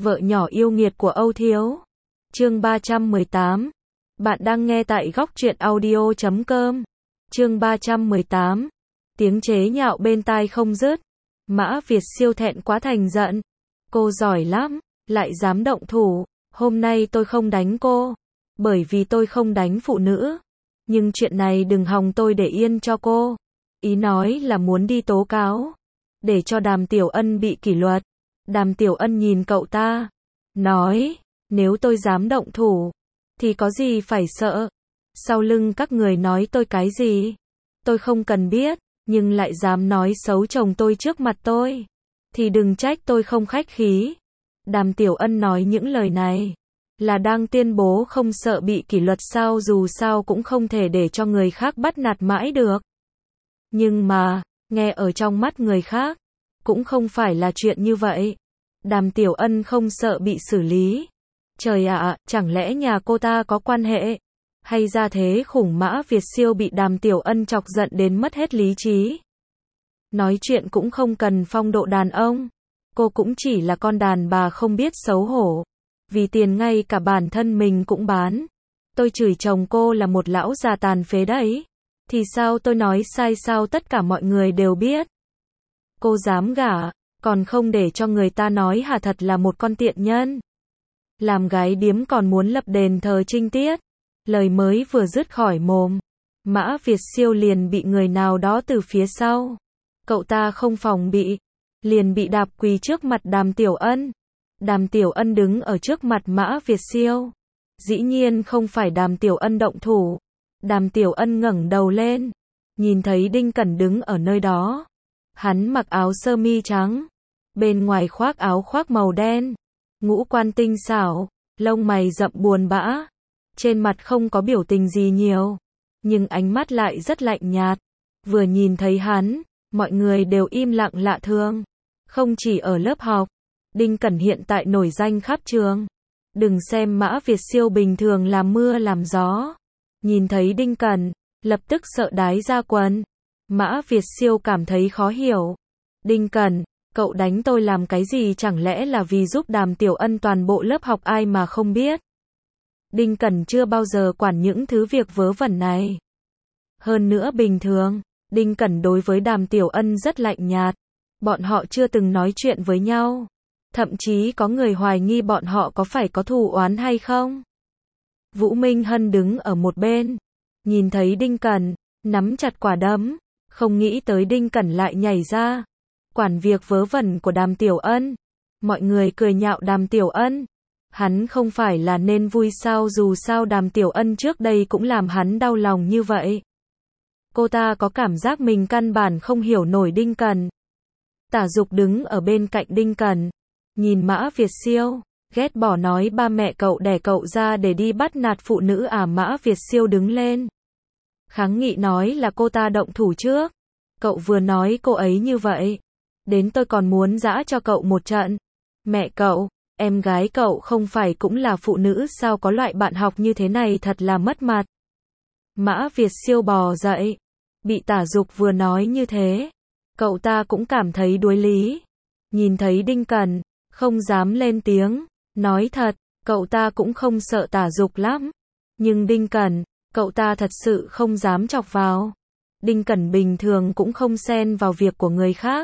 Vợ nhỏ yêu nghiệt của Âu Thiếu. Chương 318. Bạn đang nghe tại góc truyện audio.com. Chương 318. Tiếng chế nhạo bên tai không dứt. Mã Việt siêu thẹn quá thành giận. Cô giỏi lắm, lại dám động thủ. Hôm nay tôi không đánh cô, bởi vì tôi không đánh phụ nữ. Nhưng chuyện này đừng hòng tôi để yên cho cô. Ý nói là muốn đi tố cáo, để cho Đàm Tiểu Ân bị kỷ luật. Đàm Tiểu Ân nhìn cậu ta, nói, nếu tôi dám động thủ, thì có gì phải sợ. Sau lưng các người nói tôi cái gì, tôi không cần biết, nhưng lại dám nói xấu chồng tôi trước mặt tôi, thì đừng trách tôi không khách khí. Đàm Tiểu Ân nói những lời này, là đang tuyên bố không sợ bị kỷ luật sao, dù sao cũng không thể để cho người khác bắt nạt mãi được. Nhưng mà, nghe ở trong mắt người khác, cũng không phải là chuyện như vậy. Đàm Tiểu Ân không sợ bị xử lý. Trời ạ, chẳng lẽ nhà cô ta có quan hệ? Hay ra thế khủng Mã Việt siêu bị Đàm Tiểu Ân chọc giận đến mất hết lý trí? Nói chuyện cũng không cần phong độ đàn ông. Cô cũng chỉ là con đàn bà không biết xấu hổ. Vì tiền ngay cả bản thân mình cũng bán. Tôi chửi chồng cô là một lão già tàn phế đấy. Thì sao tôi nói sai sao tất cả mọi người đều biết. Cô dám gả, còn không để cho người ta nói hả, thật là một con tiện nhân. Làm gái điếm còn muốn lập đền thờ trinh tiết. Lời mới vừa dứt khỏi mồm, Mã Việt siêu liền bị người nào đó từ phía sau. Cậu ta không phòng bị, liền bị đạp quỳ trước mặt Đàm Tiểu Ân. Đàm Tiểu Ân đứng ở trước mặt Mã Việt siêu. Dĩ nhiên không phải Đàm Tiểu Ân động thủ. Đàm Tiểu Ân ngẩng đầu lên, nhìn thấy Đinh Cẩn đứng ở nơi đó. Hắn mặc áo sơ mi trắng, bên ngoài khoác áo khoác màu đen, ngũ quan tinh xảo, lông mày rậm buồn bã, trên mặt không có biểu tình gì nhiều, nhưng ánh mắt lại rất lạnh nhạt. Vừa nhìn thấy hắn, mọi người đều im lặng lạ thường. Không chỉ ở lớp học, Đinh Cẩn hiện tại nổi danh khắp trường. Đừng xem Mã Việt siêu bình thường làm mưa làm gió, nhìn thấy Đinh Cẩn, lập tức sợ đái ra quần. Mã Việt siêu cảm thấy khó hiểu. Đinh Cẩn, cậu đánh tôi làm cái gì, chẳng lẽ là vì giúp Đàm Tiểu Ân? Toàn bộ lớp học ai mà không biết. Đinh Cẩn chưa bao giờ quản những thứ việc vớ vẩn này. Hơn nữa bình thường, Đinh Cẩn đối với Đàm Tiểu Ân rất lạnh nhạt. Bọn họ chưa từng nói chuyện với nhau. Thậm chí có người hoài nghi bọn họ có phải có thù oán hay không. Vũ Minh Hân đứng ở một bên, nhìn thấy Đinh Cẩn, nắm chặt quả đấm. Không nghĩ tới Đinh Cẩn lại nhảy ra, quản việc vớ vẩn của Đàm Tiểu Ân. Mọi người cười nhạo Đàm Tiểu Ân. Hắn không phải là nên vui sao, dù sao Đàm Tiểu Ân trước đây cũng làm hắn đau lòng như vậy. Cô ta có cảm giác mình căn bản không hiểu nổi Đinh Cẩn. Tả Dục đứng ở bên cạnh Đinh Cẩn, nhìn Mã Việt siêu, ghét bỏ nói, ba mẹ cậu đẻ cậu ra để đi bắt nạt phụ nữ à? Mã Việt siêu đứng lên, kháng nghị nói là cô ta động thủ trước. Cậu vừa nói cô ấy như vậy, đến tôi còn muốn giã cho cậu một trận. Mẹ cậu, em gái cậu không phải cũng là phụ nữ sao, có loại bạn học như thế này thật là mất mặt. Mã Việt siêu bò dậy, bị Tả Dục vừa nói như thế, cậu ta cũng cảm thấy đuối lý. Nhìn thấy Đinh Cẩn, không dám lên tiếng. Nói thật, cậu ta cũng không sợ Tả Dục lắm. Nhưng Đinh Cẩn, cậu ta thật sự không dám chọc vào. Đinh Cẩn bình thường cũng không xen vào việc của người khác.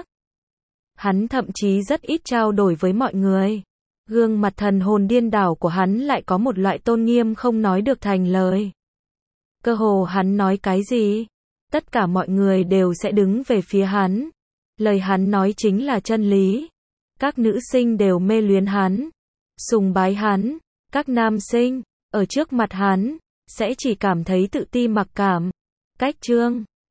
Hắn thậm chí rất ít trao đổi với mọi người. Gương mặt thần hồn điên đảo của hắn lại có một loại tôn nghiêm không nói được thành lời. Cơ hồ hắn nói cái gì, tất cả mọi người đều sẽ đứng về phía hắn. Lời hắn nói chính là chân lý. Các nữ sinh đều mê luyến hắn, sùng bái hắn. Các nam sinh, ở trước mặt hắn, sẽ chỉ cảm thấy tự ti mặc cảm. Cách chương